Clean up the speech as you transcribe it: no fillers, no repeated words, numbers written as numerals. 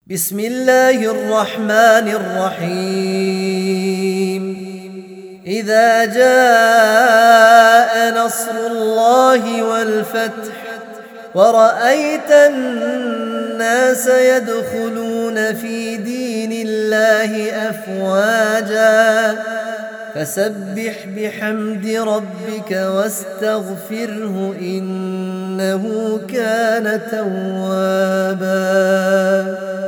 بسم الله الرحمن الرحيم. إذا جاء نصر الله والفتح ورأيت الناس يدخلون في دين الله أفواجا فسبح بحمد ربك واستغفره إنه كان توابا.